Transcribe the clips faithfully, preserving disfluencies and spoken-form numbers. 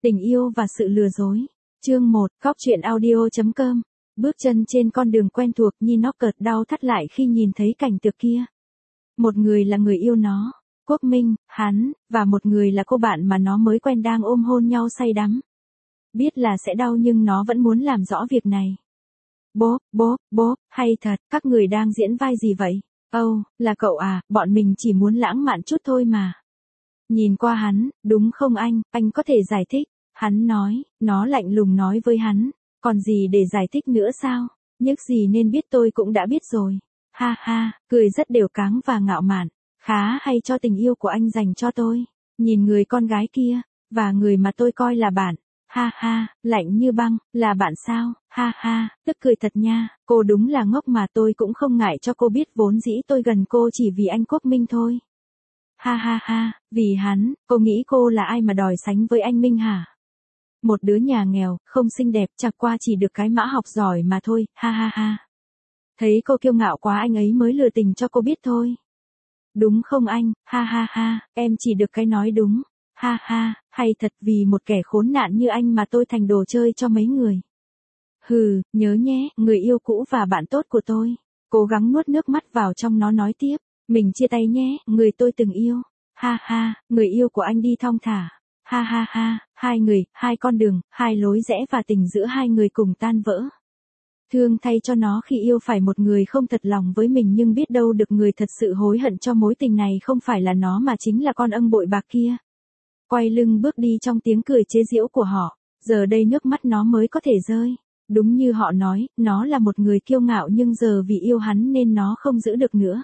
Tình yêu và sự lừa dối. Chương một, Cóc truyện audio chấm com. Bước chân trên con đường quen thuộc, Nhi nó cợt đau thắt lại khi nhìn thấy cảnh tượng kia. Một người là người yêu nó, Quốc Minh, hắn, và một người là cô bạn mà nó mới quen đang ôm hôn nhau say đắm. Biết là sẽ đau nhưng nó vẫn muốn làm rõ việc này. Bốp, bốp, bốp, hay thật, các người đang diễn vai gì vậy? Âu, oh, là cậu à, bọn mình chỉ muốn lãng mạn chút thôi mà. Nhìn qua hắn, đúng không anh, anh có thể giải thích. Hắn nói, nó lạnh lùng nói với hắn, còn gì để giải thích nữa sao, nhức gì nên biết tôi cũng đã biết rồi. Ha ha, cười rất đều cáng và ngạo mạn, khá hay cho tình yêu của anh dành cho tôi. Nhìn người con gái kia, và người mà tôi coi là bạn. Ha ha, lạnh như băng, là bạn sao, ha ha, tức cười thật nha, cô đúng là ngốc mà tôi cũng không ngại cho cô biết vốn dĩ tôi gần cô chỉ vì anh Quốc Minh thôi. Ha ha ha, vì hắn, cô nghĩ cô là ai mà đòi sánh với anh Minh hả? Một đứa nhà nghèo, không xinh đẹp, chẳng qua chỉ được cái mã học giỏi mà thôi, ha ha ha. Thấy cô kiêu ngạo quá anh ấy mới lừa tình cho cô biết thôi. Đúng không anh, ha ha ha, em chỉ được cái nói đúng. Ha ha, hay thật, vì một kẻ khốn nạn như anh mà tôi thành đồ chơi cho mấy người. Hừ, nhớ nhé, người yêu cũ và bạn tốt của tôi. Cố gắng nuốt nước mắt vào trong nó nói tiếp. Mình chia tay nhé, người tôi từng yêu. Ha ha, người yêu của anh đi thong thả. Ha ha ha, hai người, hai con đường, hai lối rẽ và tình giữa hai người cùng tan vỡ. Thương thay cho nó khi yêu phải một người không thật lòng với mình, nhưng biết đâu được người thật sự hối hận cho mối tình này không phải là nó mà chính là con âng bội bạc kia. Quay lưng bước đi trong tiếng cười chế giễu của họ, giờ đây nước mắt nó mới có thể rơi. Đúng như họ nói, nó là một người kiêu ngạo nhưng giờ vì yêu hắn nên nó không giữ được nữa.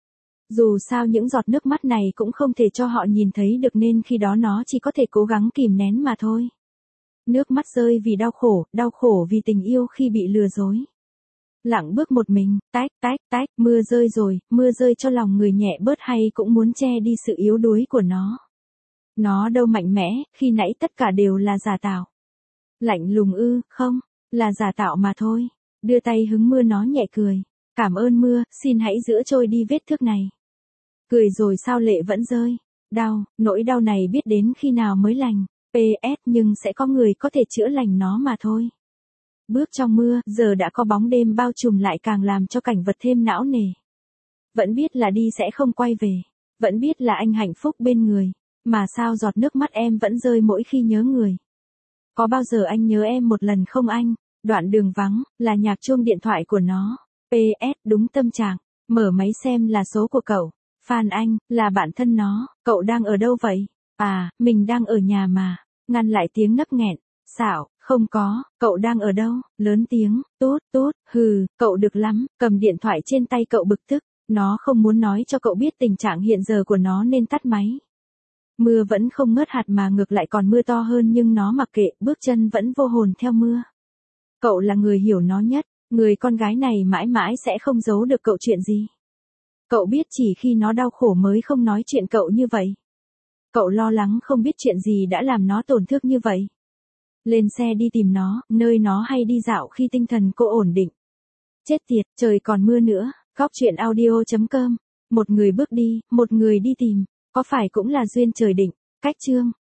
Dù sao những giọt nước mắt này cũng không thể cho họ nhìn thấy được nên khi đó nó chỉ có thể cố gắng kìm nén mà thôi. Nước mắt rơi vì đau khổ, đau khổ vì tình yêu khi bị lừa dối. Lặng bước một mình, tách, tách, tách, mưa rơi rồi, mưa rơi cho lòng người nhẹ bớt hay cũng muốn che đi sự yếu đuối của nó. Nó đâu mạnh mẽ, khi nãy tất cả đều là giả tạo. Lạnh lùng ư, không, là giả tạo mà thôi. Đưa tay hứng mưa nó nhẹ cười. Cảm ơn mưa, xin hãy giữ trôi đi vết thương này. Cười rồi sao lệ vẫn rơi. Đau, nỗi đau này biết đến khi nào mới lành. pê ét nhưng sẽ có người có thể chữa lành nó mà thôi. Bước trong mưa, giờ đã có bóng đêm bao trùm lại càng làm cho cảnh vật thêm não nề. Vẫn biết là đi sẽ không quay về. Vẫn biết là anh hạnh phúc bên người. Mà sao giọt nước mắt em vẫn rơi mỗi khi nhớ người. Có bao giờ anh nhớ em một lần không anh? Đoạn đường vắng, là nhạc chuông điện thoại của nó. pê ét đúng tâm trạng. Mở máy xem là số của cậu. Phan Anh, là bạn thân nó. Cậu đang ở đâu vậy? À, mình đang ở nhà mà. Ngăn lại tiếng nấc nghẹn. Xạo, không có, cậu đang ở đâu? Lớn tiếng, tốt, tốt, hừ, cậu được lắm. Cầm điện thoại trên tay cậu bực tức. Nó không muốn nói cho cậu biết tình trạng hiện giờ của nó nên tắt máy. Mưa vẫn không ngớt hạt mà ngược lại còn mưa to hơn nhưng nó mặc kệ, bước chân vẫn vô hồn theo mưa. Cậu là người hiểu nó nhất, người con gái này mãi mãi sẽ không giấu được cậu chuyện gì. Cậu biết chỉ khi nó đau khổ mới không nói chuyện cậu như vậy. Cậu lo lắng không biết chuyện gì đã làm nó tổn thương như vậy. Lên xe đi tìm nó, nơi nó hay đi dạo khi tinh thần cô ổn định. Chết tiệt, trời còn mưa nữa, Cóc truyện audio chấm com. Một người bước đi, một người đi tìm, có phải cũng là duyên trời định. Cách chương.